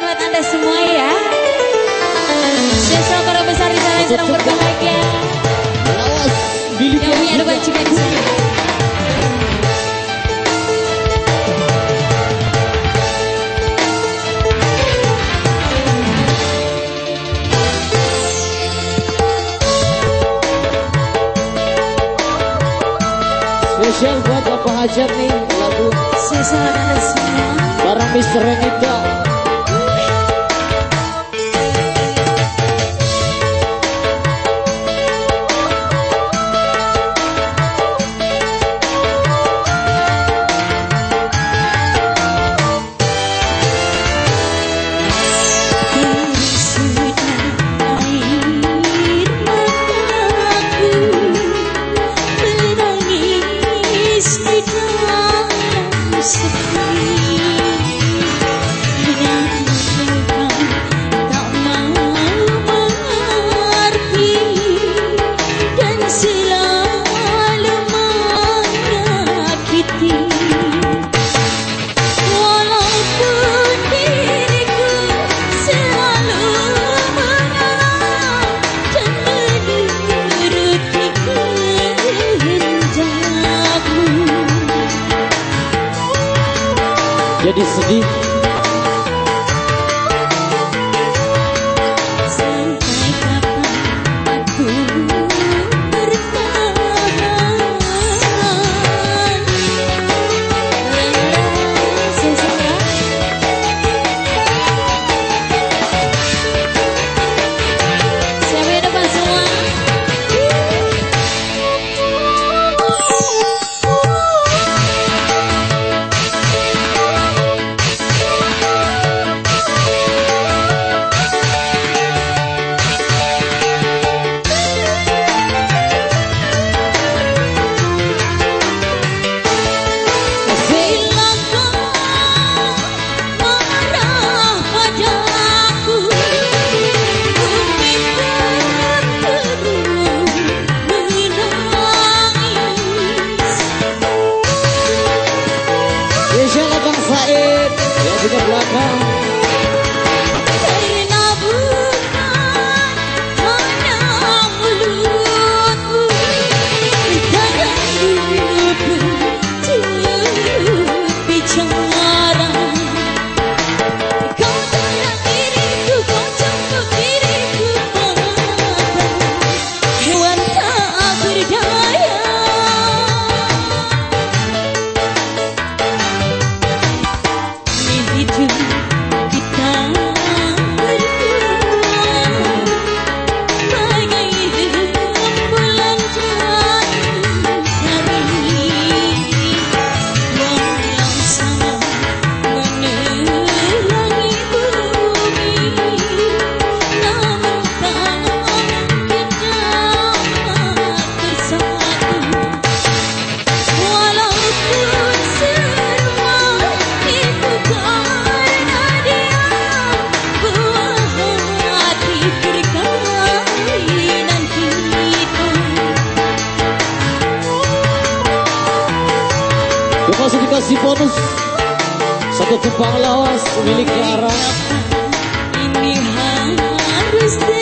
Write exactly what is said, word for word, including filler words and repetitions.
buat Anda semua ya. Besok kalau besar di sana sedang berbahagia. Yang punya ada bajikan di sana. Spesial buat Bapak Hajar nih lagu Spesial Anda semua. Barang Mister Renita. Jadi sedih. Sampai kapan aku bertahan? Siapa yang depan semua? Spesial Abang Said yang punya belakang. Karena bukan hanya mulutmu, tangan mulutmu turut bicara. Kau tolak diriku, kau cambuk diriku pada hewan tak berdaya. Hidup kita berdua bagai rembulan jatuh sari, yang sama menerangi bumi, namun tak mungkin dapat bersatu. Walaupun semua itu karena dia buah hati perkahwinan kita. Dia masih dikasih bonus satu tumpang lawas milik Kiara. Ini harus